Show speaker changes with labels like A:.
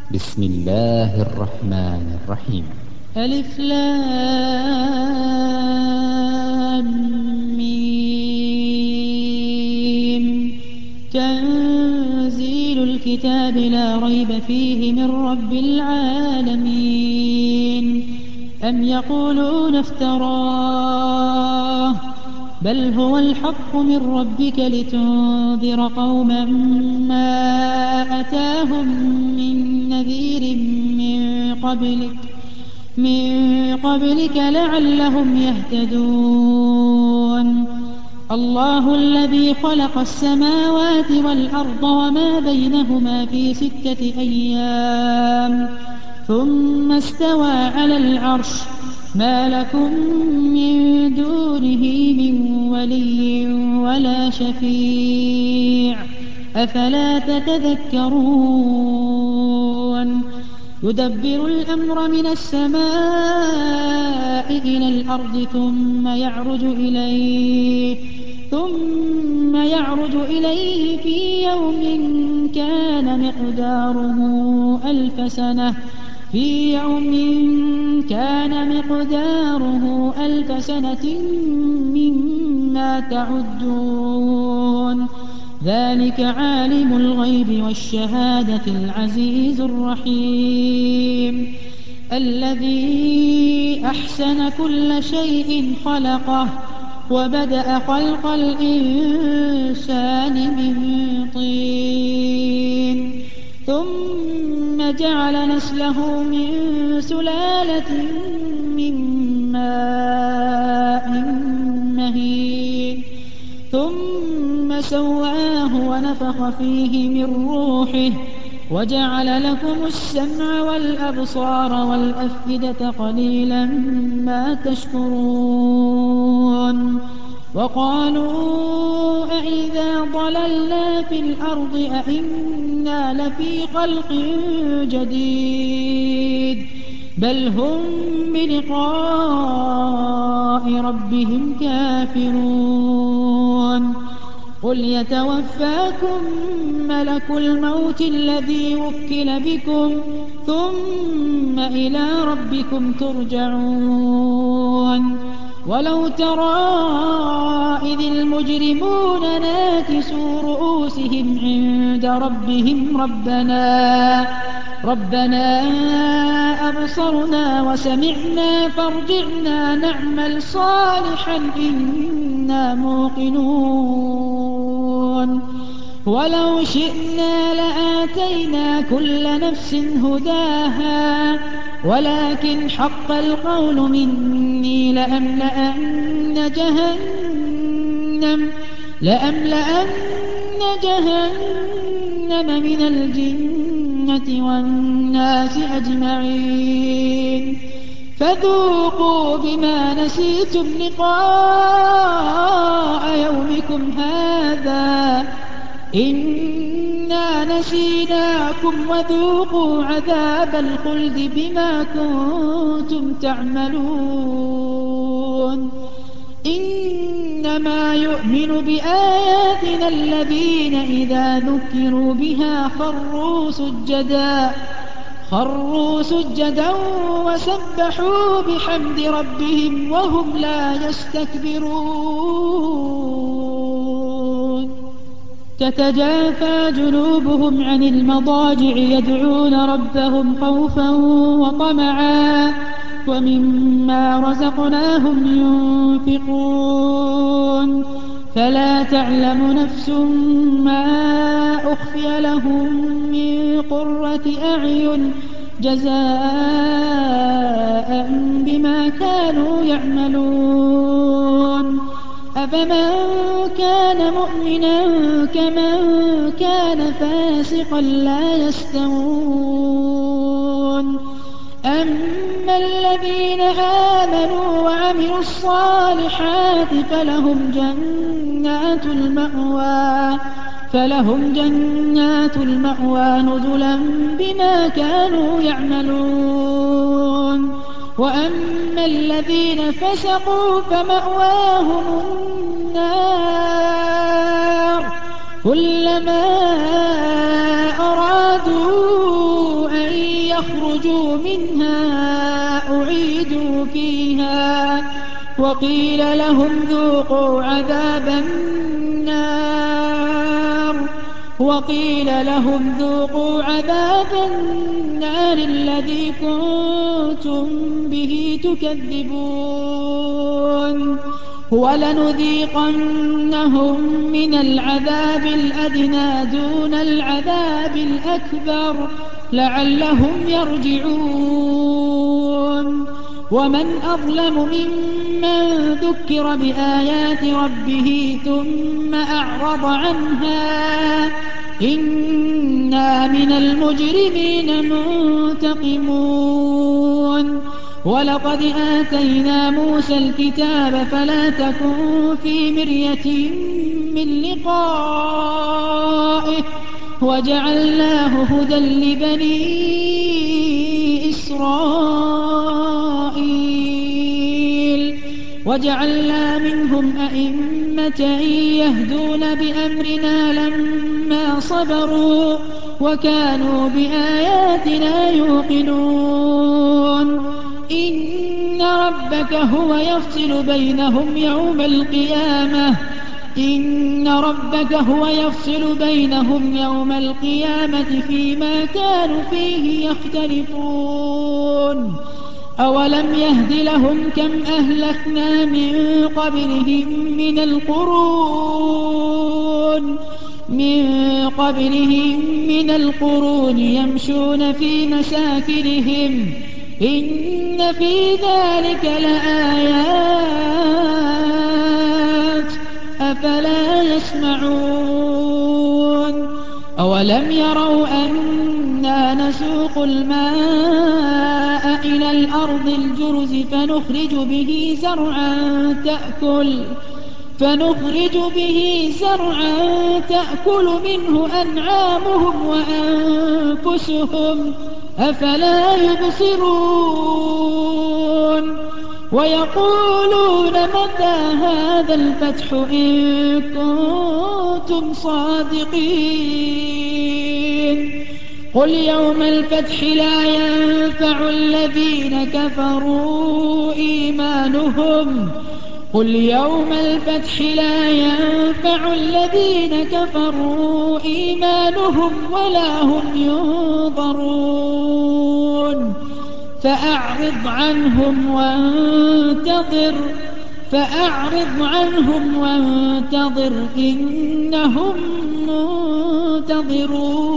A: بسم الله الرحمن الرحيم.
B: ألف لام ميم. تنزيل الكتاب لا ريب فيه من رب العالمين. أم يقولون افتراه بل هو الحق من ربك لتنذر قوما ما أتاهم من نذير من قبلك لعلهم يهتدون. الله الذي خلق السماوات والأرض وما بينهما في 6 أيام ثم استوى على العرش. ما لكم من دونه من ولي ولا شفيع أفلا تتذكرون. يدبر الأمر من السماء إلى الأرض ثم يعرج إليه في يوم كان مقداره ألف سنة مما تعدون. ذلك عالم الغيب والشهادة العزيز الرحيم. الذي أحسن كل شيء خلقه وبدأ خلق الإنسان من طين ثم جعل نسله من سلالة من ماء مهين ثم سواه ونفخ فيه من روحه وجعل لكم السمع والأبصار والأفئدة قليلا ما تشكرون. وقالوا أإذا ضللنا في الأرض أإنا لفي خلق جديد بل هم بلقاء ربهم كافرون. قل يتوفاكم ملك الموت الذي وكل بكم ثم إلى ربكم ترجعون. ولو ترى إذ المجرمون ناكسوا رؤوسهم عند ربهم ربنا أبصرنا وسمعنا فارجعنا نعمل صالحا إنا موقنون. ولو شئنا لآتينا كل نفس هداها ولكن حق القول مني لأملأن جهنم من الجنة والناس أجمعين. فذوقوا بما نسيتم لقاء يومكم هذا إنا نسيناكم وذوقوا عذاب الخلد بما كنتم تعملون. إنما يؤمن بآياتنا الذين إذا ذكروا بها خروا سجدا وسبحوا بحمد ربهم وهم لا يستكبرون. تتجافى جنوبهم عن المضاجع يدعون ربهم خوفا وطمعا ومما رزقناهم ينفقون. فلا تعلم نفس ما أخفي لهم من قرة أعين جزاء بما كانوا يعملون. أفمن كان مؤمنا كمن كان فاسقا لا يستوون. أما الذين آمنوا وعملوا الصالحات فلهم جنات المأوى نزلا بما كانوا يعملون. وأما الذين فسقوا فمأواهم النار كلما أرادوا أن يخرجوا منها أعيدوا فيها وقيل لهم ذوقوا عذاب النار الذي كنتم به تكذبون ولنذيقنهم من العذاب الأدنى دون العذاب الأكبر لعلهم يرجعون ومن أظلم ممن ذكر بآيات ربه ثم أعرض عنها إنا من المجرمين منتقمون ولقد آتينا موسى الكتاب فلا تكن في مرية من لقائه وجعلناه هدى لبني إسرائيل وجعلنا منهم أئمة يهدون بأمرنا لما صبروا وكانوا بآياتنا يوقنون إن ربك هو يفصل بينهم يوم القيامة فيما كانوا فيه يختلفون أولم يهد لهم كم أهلكنا من قبلهم من القرون يمشون في مساكنهم إن في ذلك لآيات أفلا يسمعون أولم يروا أنا نسوق الماء إلى الأرض الجرز فنخرج به زرعا تأكل منه أنعامهم وأنفسهم أفلا يبصرون ويقولون متى هذا الفتح إن كنتم صادقين قل يوم الفتح لا ينفع الذين كفروا إيمانهم ولا هم ينظرون فأعرض عنهم وانتظر إنهم منتظرون